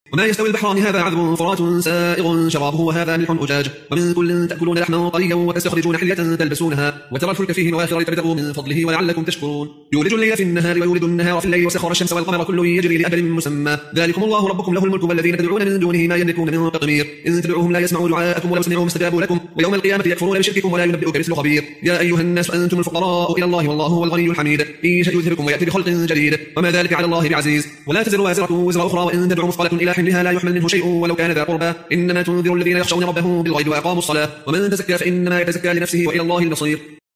وما يستوي البحران هذا عذب فرات سائغ شرابه وهذا ملح أجاج ومن كل تأكلون لحما طريا وتستخرجون حلية تلبسونها وترى الفلك فيه مواخر لتبتغوا من فضله ولعلكم تشكرون يولج الليل في النهار ويولد النهار في الليل وسخر الشمس والقمر كل يجري لأجل مسمى ذلكم الله ربكم له الملك والذين تدعون من دونه ما يملكون من قطمير إن تدعوهم لا يسمعوا دعاءكم ولو سمعوا استجابوا لكم ويوم القيامة يكفرون بشرككم ولا ينبئك مثل خبير يا أيها الناس أنتم الفقراء إلى الله والله هو الغني الحميد إن يشأ يذهبكم ويأتي بخلق جديد وما ذلك على الله بعزيز ولا تزر وازرة وزر أخرى وإن تدعو مثقلة إلى حملها لا يحمل منه شيء ولو كان ذا قربى إنما تنذر الذين يخشون ربهم بالغيب وأقاموا الصلاة ومن تزكى فإنما يتزكى لنفسه وإلى الله المصير